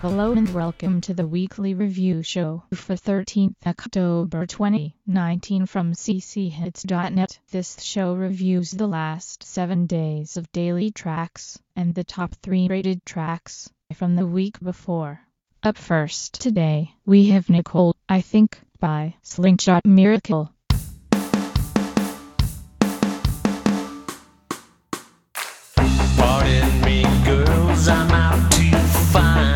Hello and welcome to the weekly review show for 13th October 2019 from cchits.net. This show reviews the last 7 days of daily tracks and the top 3 rated tracks from the week before. Up first today, we have Nicole, I Think, by Slingshot Miracle. Pardon me, girls, I'm out to find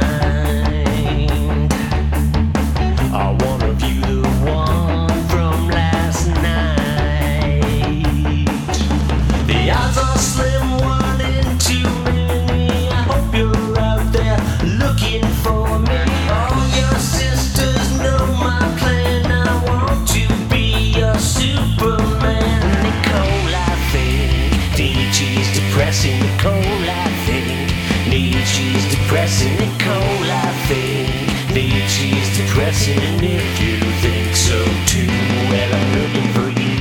one of you, the one from last night. The odds are slim, 1 in 2 many. I hope you're out there looking for me. All your sisters know my plan. I want to be your Superman. Nicole, I think she's depressing. Nicole, I think she's depressing. Nicole, I think she's depressing. And if you think so too, well, I'm looking for you.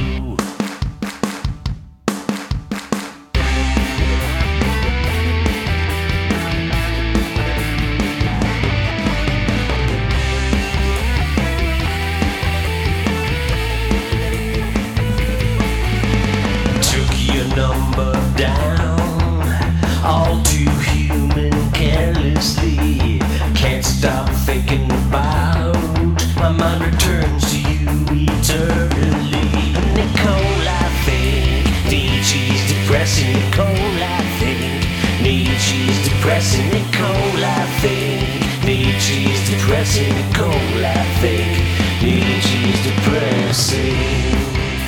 Took your number down, all too human, carelessly. Can't stop thinking about. My mind returns to you eternally. Nicole, I think she's depressing. Nicole, I think she's depressing. Nicole, I think she's depressing. Nicole, I think she's depressing.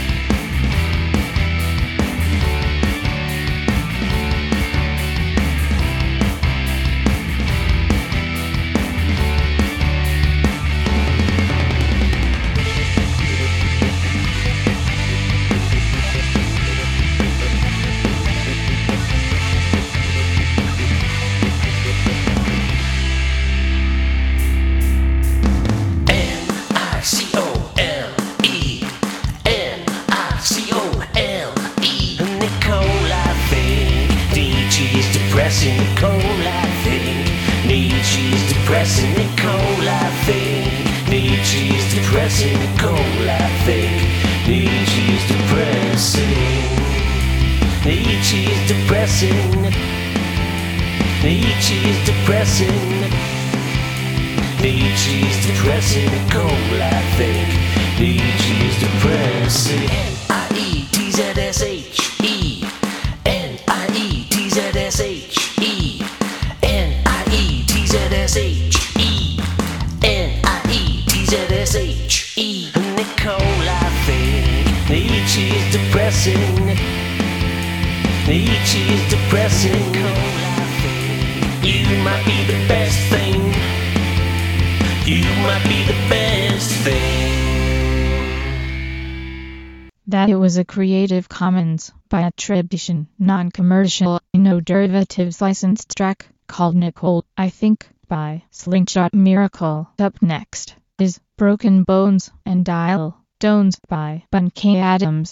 Nicole, I think she's depressing. Nicole, I think she's depressing. Nicole, I think she's depressing. She's depressing. She's depressing. She's depressing. Nicole, I think she's depressing. Niettzshe. Niettzshe. Niettzshe. Nicole, I think she's depressing. She's depressing. Nicole, I think you might be the best thing. You might be the best thing. That it was a Creative Commons by attribution, non-commercial, no derivatives licensed track called Nicole, I Think, by Slingshot Miracle. Up next is Broken Bones and Dial Tones by Bunky Adams.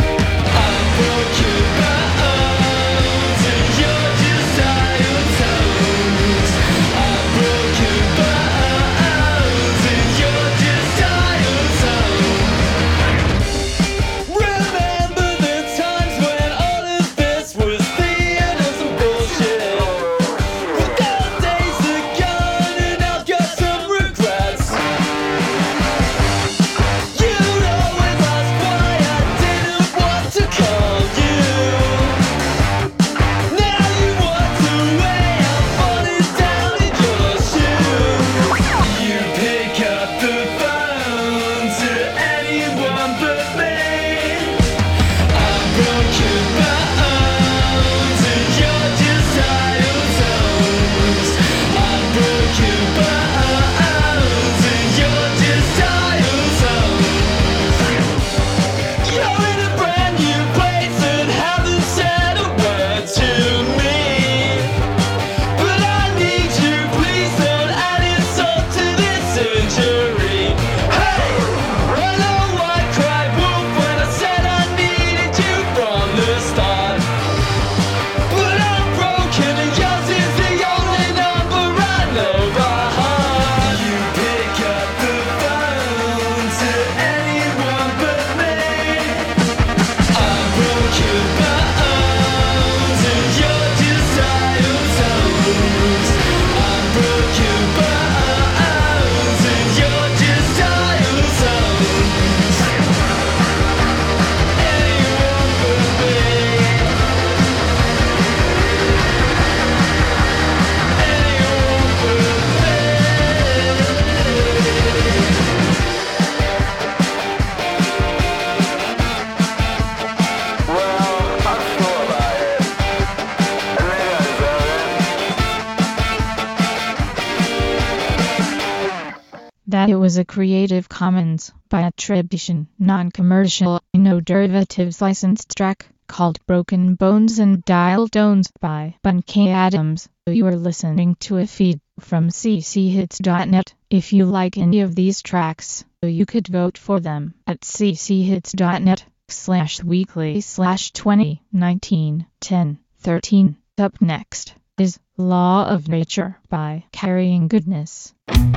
Broken bones and you're just tired. that it was a Creative Commons by attribution, non-commercial, no derivatives licensed track called Broken Bones and Dial Tones by Bunkey Adams. You are listening to a feed from cchits.net. If you like any of these tracks, you could vote for them at cchits.net/weekly/2019-10-13. Up next is Law of Nature by Carrying Goodness.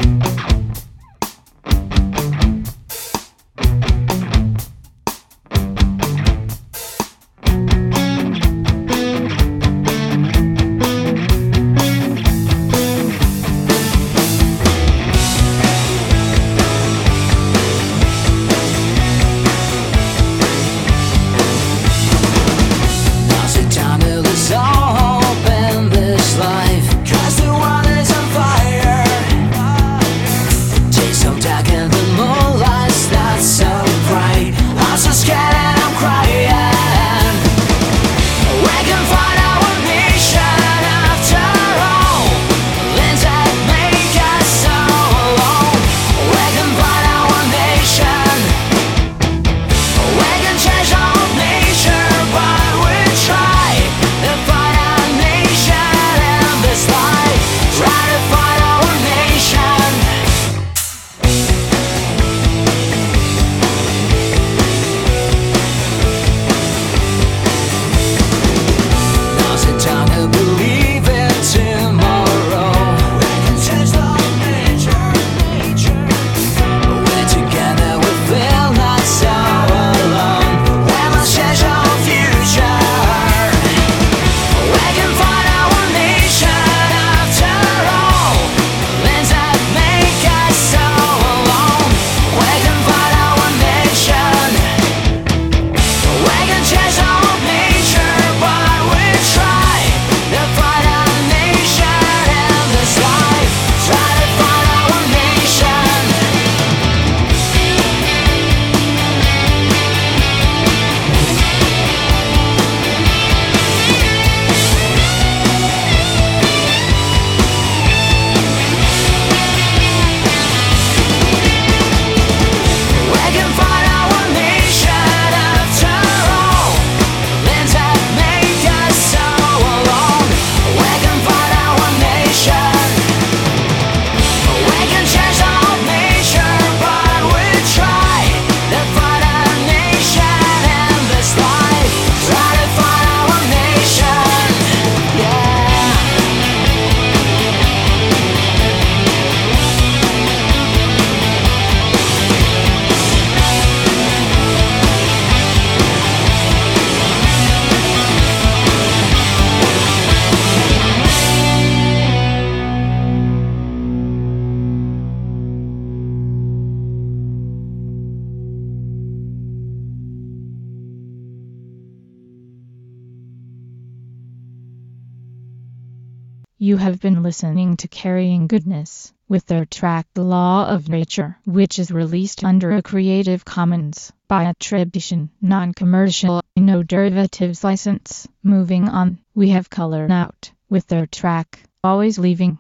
You have been listening to Carrying Goodness with their track The Law of Nature, which is released under a Creative Commons by attribution, non-commercial, no derivatives license. Moving on, we have Color Out with their track Always Leaving.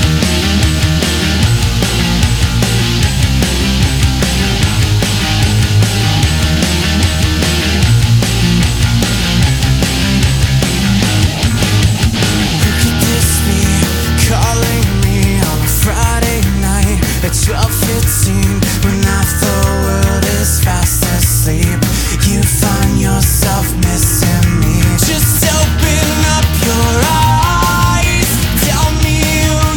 At 12:15, when half the world is fast asleep, you find yourself missing me. Just open up your eyes, tell me you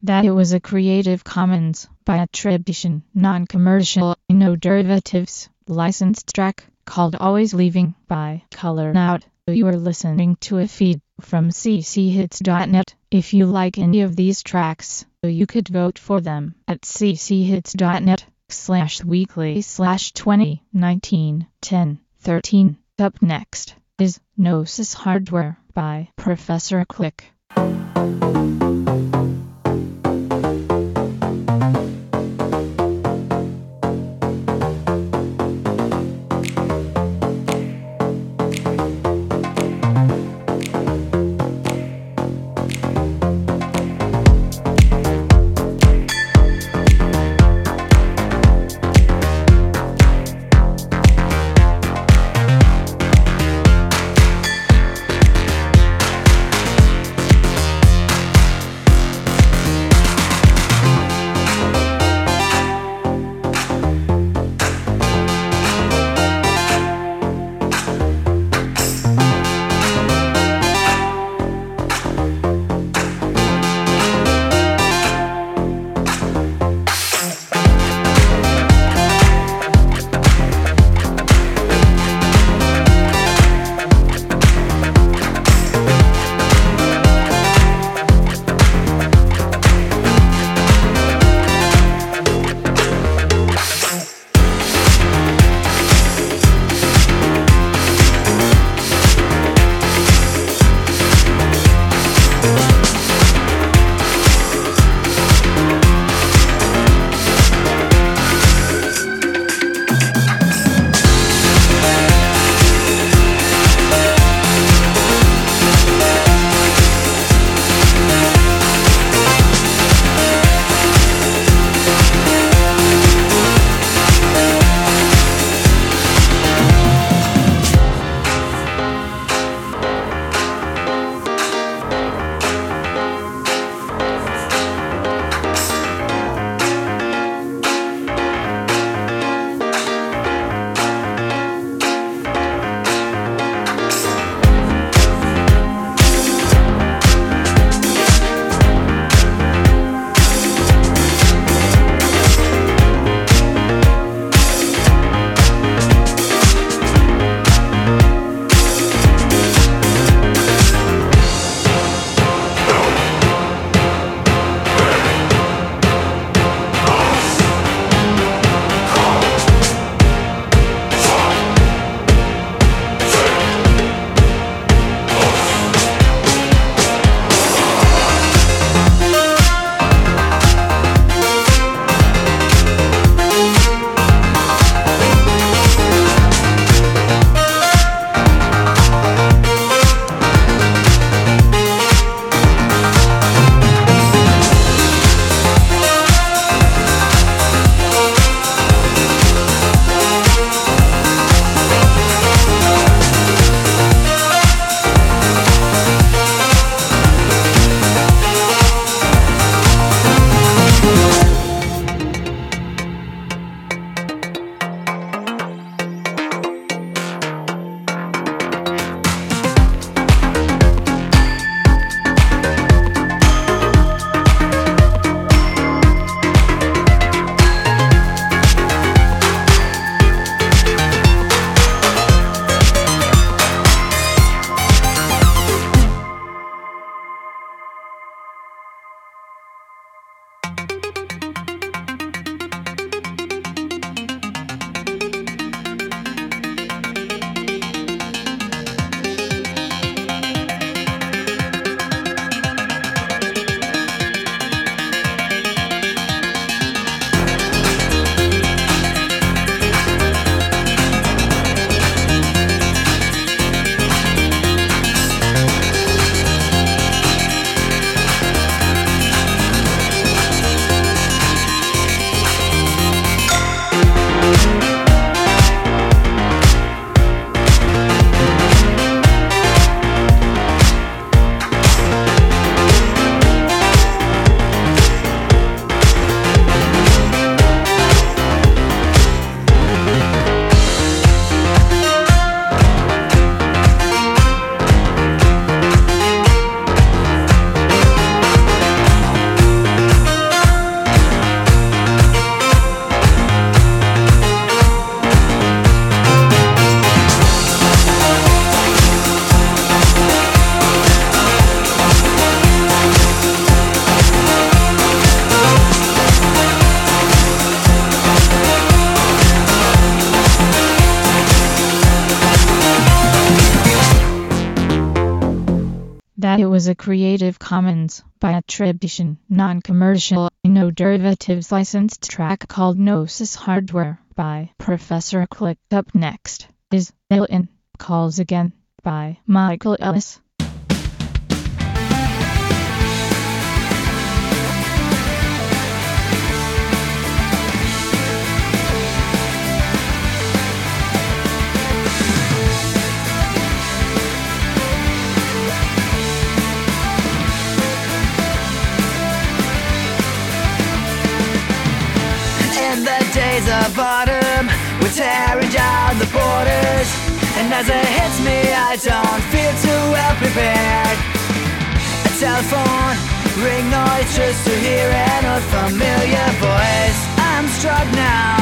that it was a Creative Commons by attribution, non-commercial, no derivatives, licensed track called Always Leaving by Color Out. You are listening to a feed from cchits.net. If you like any of these tracks, you could vote for them at cchits.net/weekly/2019-10-13. Up next is Gnosis Hardware by Professor Click. that it was a Creative Commons by attribution, non-commercial, no derivatives licensed track called Gnosis Hardware by Professor Click. Up next is Ellen Calls Again by Michael Ellis. Days of autumn, we're tearing down the borders, and as it hits me, I don't feel too well prepared. A telephone ring noise just to hear an unfamiliar voice. I'm struck now.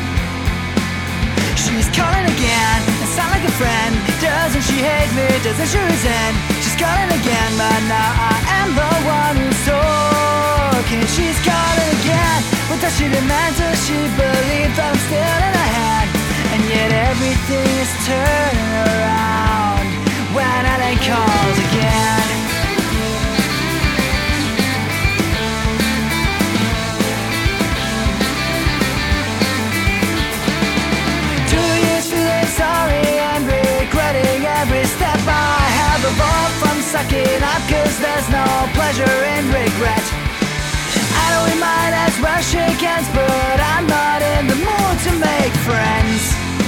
She's calling again, and sound like a friend. Doesn't she hate me? Doesn't she resent? She's calling again, but now I am the one who's talking. She's calling again. What does she demand? Does she believe that I'm still in her hand? And yet everything is turning around when Ellen calls again. 2 years feeling sorry and regretting every step I have evolved from sucking up, 'cause there's no pleasure in regret. I know we might as well shake hands, but I'm not in the mood to make friends.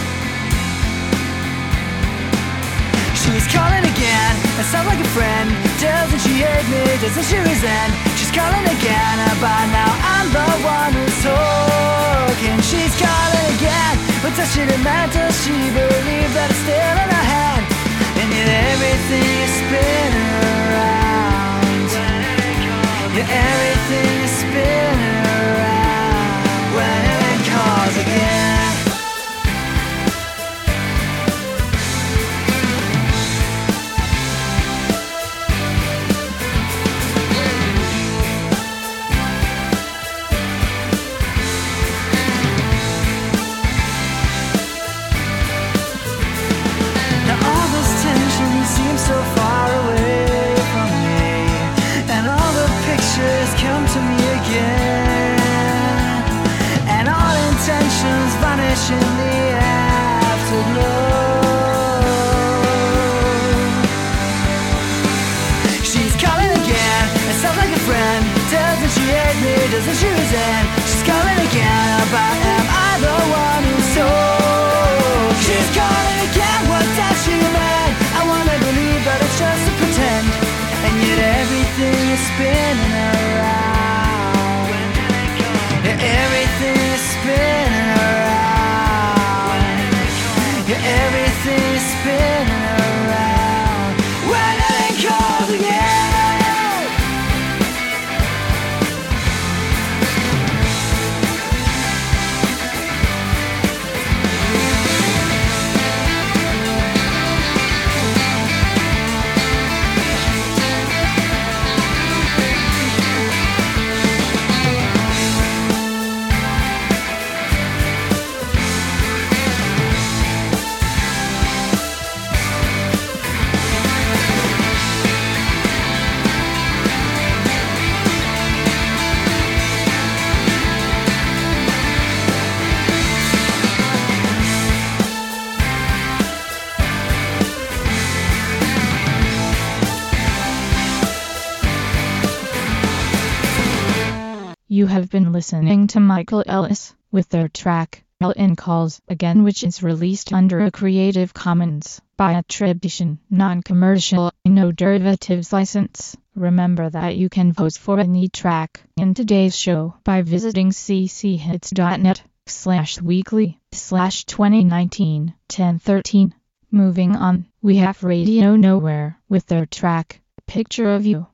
She's calling again, and sounds like a friend. Doesn't she hate me? Doesn't she resent? She's calling again, but now I'm the one who's talking. She's calling again, but does she demand? Does she believe that it's still in her hand? And yet everything is spinning around. Yeah, everything is spinning around when Ellen calls again. Now all those tensions seem so far away from me, and all the pictures come to me again, and all intentions vanish in the afterglow. She's calling again, it sounds like a friend. Doesn't she hate me? Doesn't she resent? She's calling again, but am I the one who's so? She's calling again, what does she mean? I wanna believe that it's just a pretend, and yet everything is spinning around. Yeah, everything is spinning around. Yeah, everything is spinning around when Ellen calls again. You have been listening to Michael Ellis with their track, Ellen Calls Again, which is released under a Creative Commons by attribution, non-commercial, no derivatives license. Remember that you can vote for any track in today's show by visiting cchits.net/weekly/2019-1013. Moving on, we have Radio Nowhere with their track, Picture of You.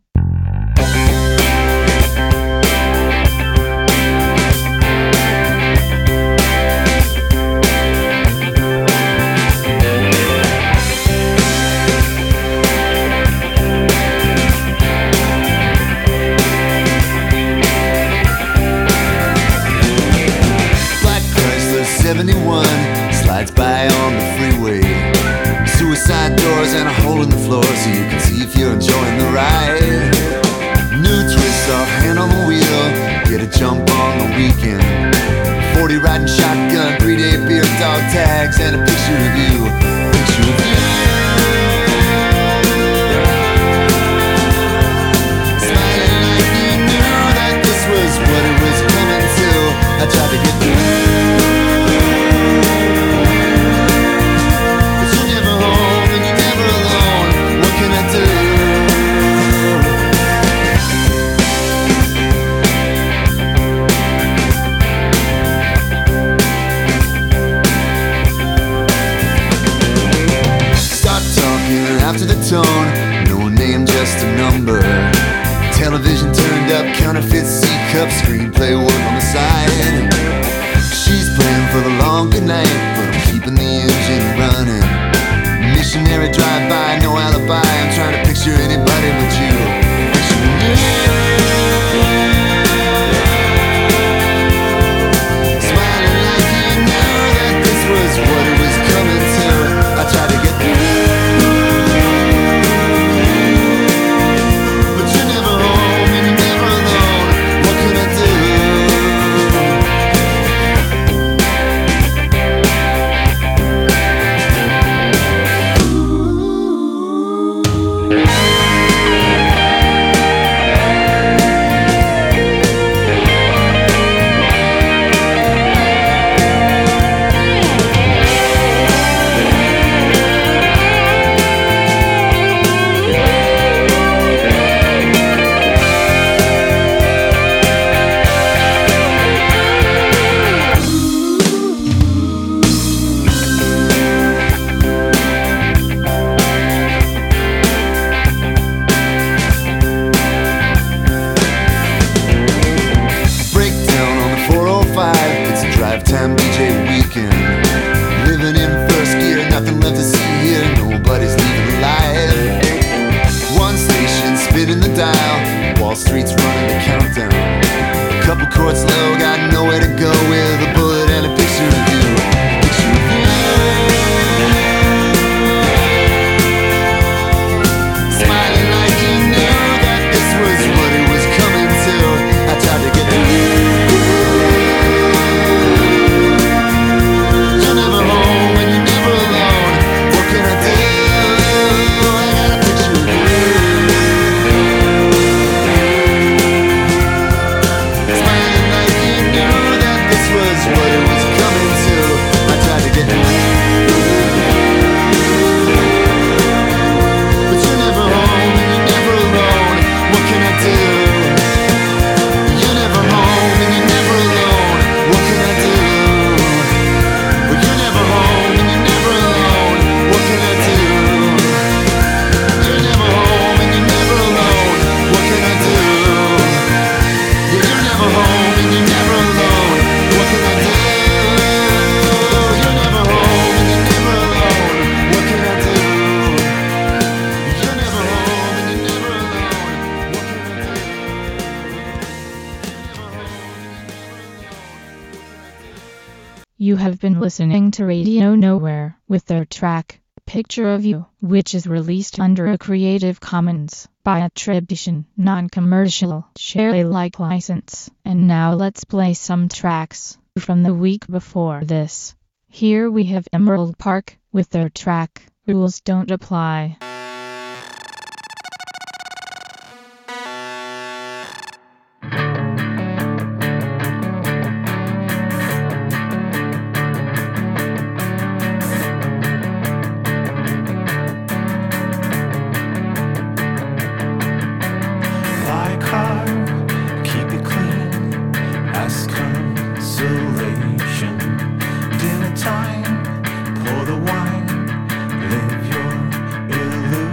Black Chrysler 71 slides by on the freeway. Suicide doors and a hole in the floor so you can see if you're enjoying the ride. number. Television turned up, counterfeit C-cup, screenplay work on the side. She's playing for the long good night, but I'm keeping the engine running. Missionary drive-by, no alibi, I'm trying to picture anybody but you. Picturing you. Smiling like you knew that this was what it was coming to. I tried to get through, but you're never home and you're never alone. What can I do? Time DJ weekend, living in first gear, nothing left to see here, nobody's leaving alive. One station spinning the dial, Wall Street's running the countdown. A couple chords low, got nowhere to go with a bullet and a picture of you. Picture of you. Smiling like you knew that this was what it was coming to. I tried to get through. You have been listening to Radio Nowhere with their track, Picture of You, which is released under a Creative Commons by attribution, non-commercial, share Alike license. And now let's play some tracks from the week before this. Here we have Emerald Park with their track, Rules Don't Apply. Dinner time, pour the wine, live your illusion.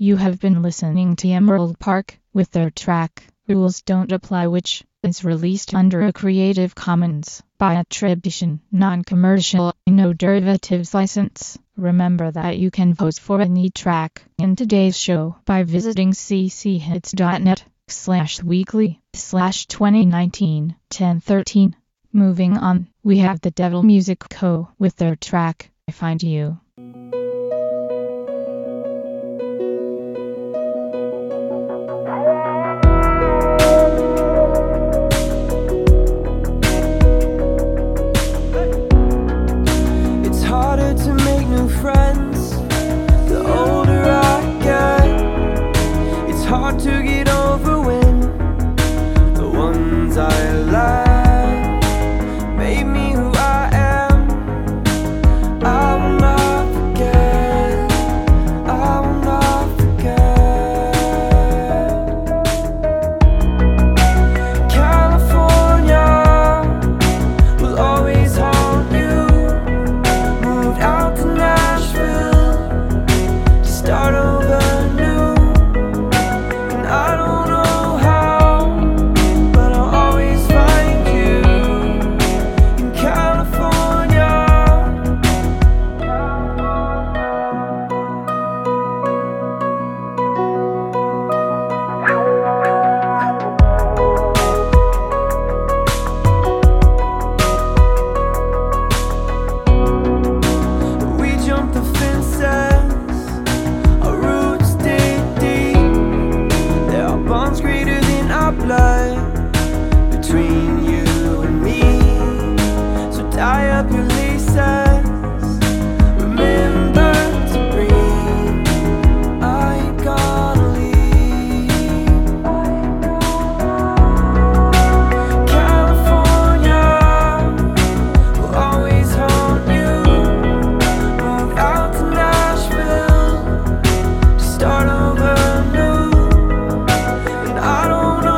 You have been listening to Emerald Park with their track Rules Don't Apply, which is released under a Creative Commons by attribution, non-commercial, no derivatives license. Remember that you can vote for any track in today's show by visiting cchits.net/weekly/2019-1013. Moving on, we have the Devil Music Co. with their track I Find You. Hard to get over when the ones I love made me who I am. I will not forget, I will not forget. California will always haunt you. Moved out to Nashville to start over. Between you and me, so tie up your laces, remember to breathe. I ain't gonna leave. California will always haunt you. Moved out to Nashville to start over new, and I don't know.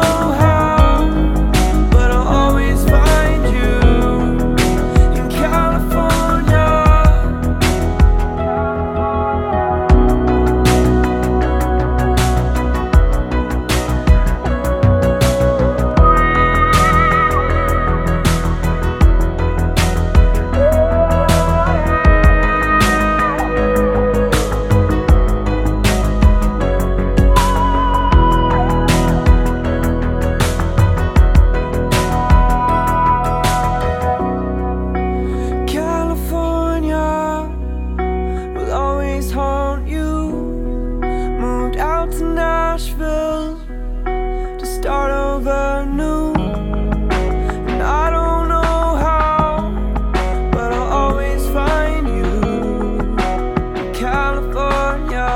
Nashville to start over new, and I don't know how, but I'll always find you in California.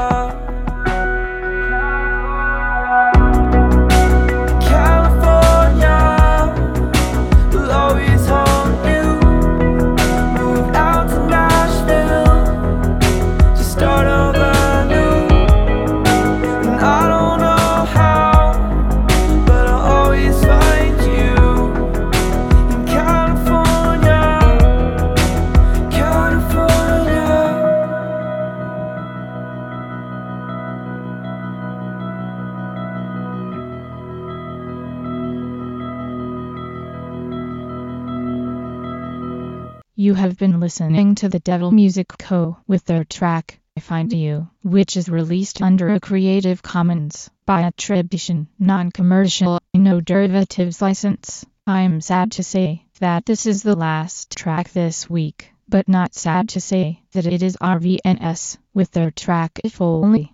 California will always haunt you. Moved out to Nashville to start over. You have been listening to the Devil Music Co. with their track I Find You, which is released under a Creative Commons by attribution, non-commercial, no derivatives license. I'm sad to say that this is the last track this week, but not sad to say that it is RVNS with their track If Only.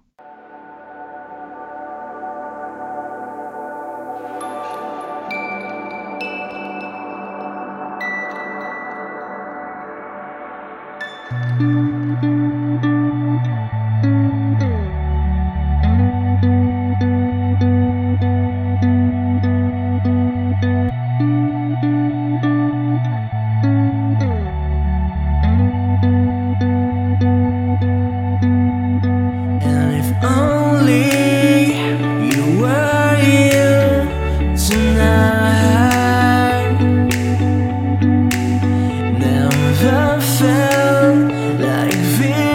Never felt like this.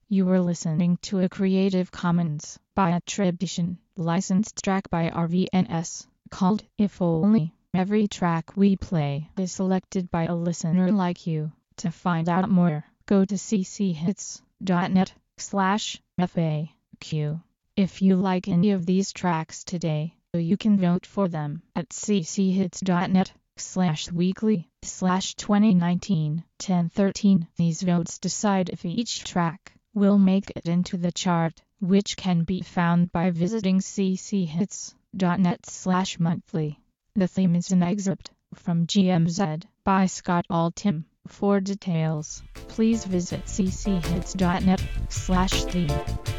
You were listening to a Creative Commons by attribution, licensed track by RVNS, called If Only. Every track we play is selected by a listener like you. To find out more, go to cchits.net/FAQ. If you like any of these tracks today, you can vote for them at cchits.net/weekly/2019-1013. These votes decide if each track will make it into the chart, which can be found by visiting cchits.net/monthly. The theme is an excerpt from GMZ by Scott Altham. For details, please visit cchits.net/theme.